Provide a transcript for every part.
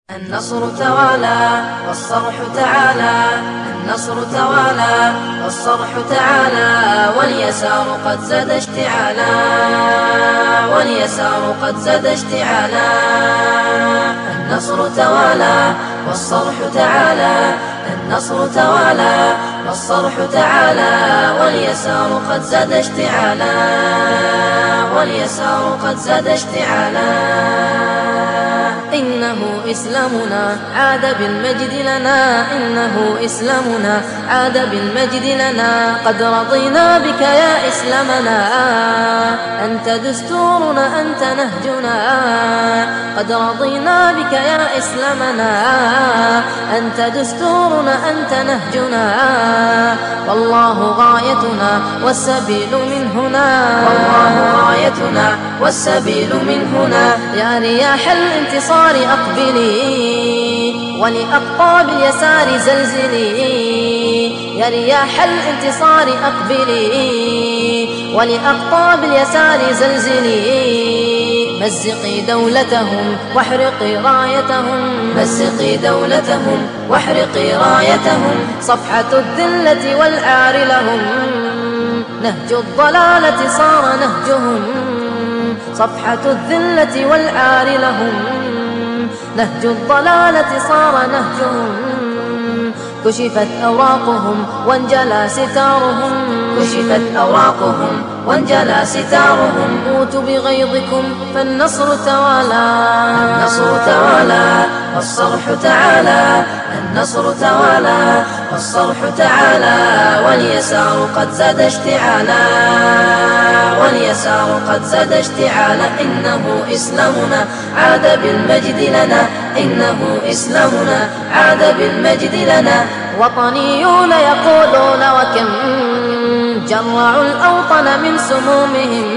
النصر توالى والصرح تعالى، النصر توالى والصرح تعالى، واليسار قد زاد اشتعالا، واليسار قد زاد اشتعالا. النصر توالى والصرح تعالى، النصر توالى والصرح تعالى، واليسار قد زاد اشتعالا، واليسار قد زاد اشتعالا. إنه إسلامنا عاد بالمجد لنا، إنه إسلامنا عاد بالمجد لنا، قد رضينا بك يا إسلامنا، أنت دستورنا أنت نهجنا، قد رضينا بك يا إسلامنا، أنت دستورنا أنت نهجنا، والله غايتنا والسبيل من هنا، والله غايتنا والسبيل من هنا. يا رياح الانتصار أقبلي، ولأقطاب اليسار زلزلي، يا رياح الانتصار أقبلي، ولأقطاب اليسار زلزلي. مزقي دولتهم واحرقي رايتهم، مزقي دولتهم واحرقي رايتهم، صفحة الذلة والعار لهم، نهج الضلالة صار نهجهم، صفحة الذلة والعار لهم، نهج الضلالة صار نهجهم. كشفت أوراقهم وانجلى ستارهم، كشفت أوراقهم وانجلى ستارهم. موتوا بغيظكم فالنصر توالى، النصر توالى والصرح تعالى، النصر توالى والصرح تعالى، واليسار قد زاد اشتعالا، واليسار قد زاد اشتعالا. إنه إسلامنا عاد بالمجد لنا، إنه إسلامنا عاد بالمجد لنا. وطنيون يقولون وكم جرعوا الأوطن من سمومهم،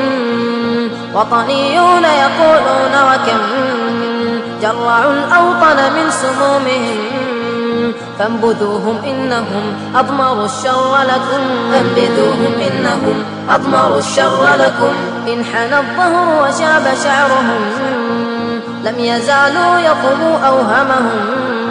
وطنيون يقولون وكم جرعوا الأوطن من سمومهم، فانبذوهم إنهم أضمروا الشر لكم، فانبذوهم إنهم أضمروا الشر لكم. انحنى الظهر وشاب شعرهم، لم يزالوا يطموا أوهمهم،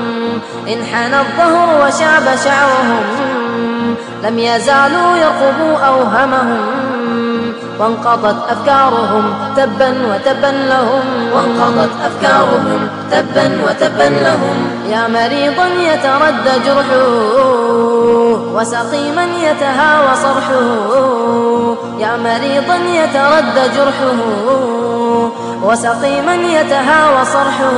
انحنى الظهر وشاب شعرهم، لم يزالوا يرقبوا أوهمهم. وانقضت أفكارهم تبا وتبا لهم، وانقضت أفكارهم تبا وتبا لهم. يا مريضا يتردى جرحه، وسقيما يتهاوى صرحه، يا مريضا يتردى جرحه، وسقيما يتهاوى صرحه.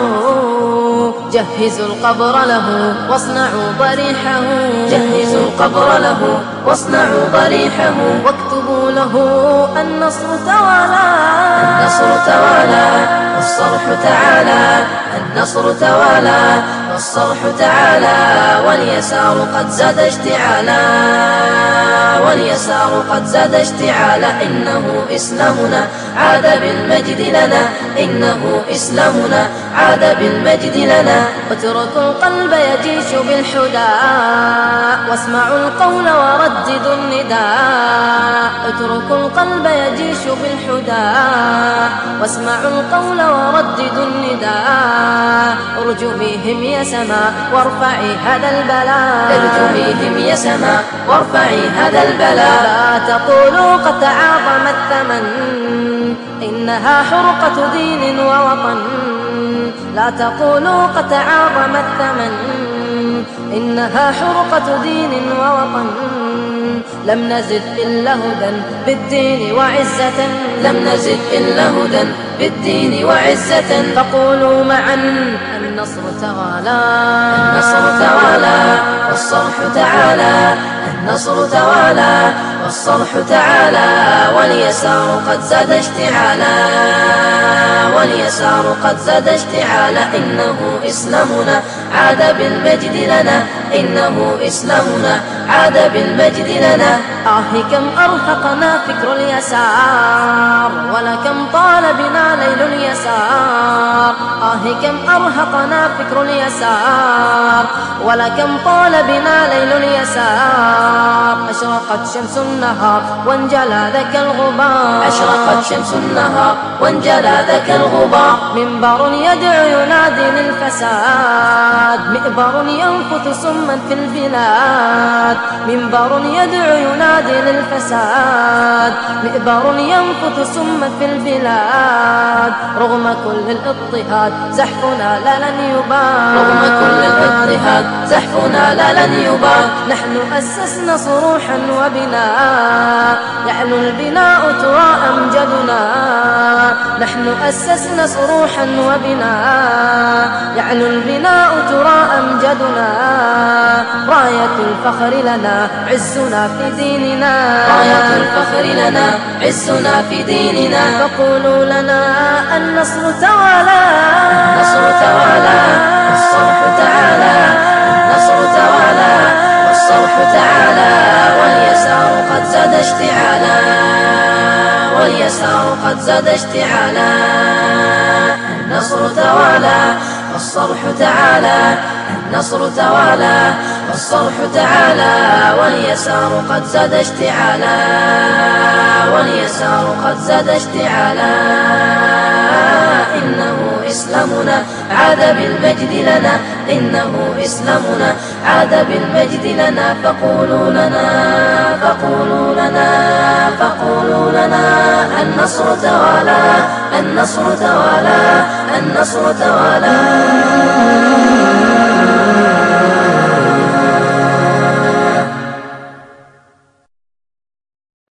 جهزوا القبر له واصنعوا ضريحه، جهزوا القبر له واصنعوا ضريحه. واكتبوا له النصر توالى، النصر توالى والصرح تعالى، النصر توالى والصرح تعالى، واليسار قد زاد اشتعالا، واليسار قد زاد اشتعالا. إنه إسلامنا عاد بالمجد لنا، إنه إسلامنا عاد بالمجد لنا. اتركوا القلب يجيش بالحدى، واسمعوا القول ورددوا النداء، اتركوا القلب يجيش بالحدى، واسمعوا القول ورددوا النداء. ارجميهم يا سماء وارفعي هذا البلاء، ارجميهم يا سماء وارفعي هذا البلاء. لا تقولوا قد تعاظم الثمن، إنها حرقة دين ووطن، لا تقولوا قد تعاظم الثمن، إنها حرقة دين ووطن. لم نزد إلا هدى بالدين وعزة، لم نزد إلا هدى بالدين وعزة. فقولوا معا النصر توالى، النصر توالى والصرح تعالى، النصر توالى والصرح تعالى، واليسار قد زاد اشتعالا، واليسار قد زاد اشتعالا. إنه إسلامنا عاد بالمجد لنا، إنه إسلامنا عاد بالمجد لنا. كم أرهقنا فكر اليسار، ولكم طال بنا ليل اليسار، كم أرهقنا فكر اليسار، ولكم طال بنا ليل اليسار. أشرقت شمس النهار وانجلى ذاك الغبار. أشرقت شمس النهار وانجلى ذاك الغبار. منبر يدعو ينادي للفساد، مئبر ينفث سما في البلاد. منبر يدعو ينادي للفساد، مئبر ينفث سما في البلاد. رغم كل الاضطهاد زحفنا لا لن يباد. رغم كل الاضطهاد زحفنا لا لن يباد. نحن أسسنا صروحا وبناء، يعلو البناء ترى أمجدنا. نحن أسسنا صروحا وبناء، يعلو البناء ترى أمجدنا. راية الفخر لنا عزنا في ديننا. راية الفخر لنا عزنا في ديننا. فقولوا لنا النصر توالى. النصر توالى والصرح تعالى. النصر توالى والصرح تعالى. واليسار قد زاد اشتعالا. واليسار قد زاد اشتعالا. النصر توالى والصرح تعالى. النصر توالى والصرح تعالى. واليسار قد زاد اشتعالا. واليسار قد زاد اشتعالا. إنه إسلامنا عاد بالمجد لنا. إنه إسلامنا عاد بالمجد لنا. فقولوا لنا فقولوا لنا فقولوا لنا النصر توالى. النصر توالى. النصر توالى.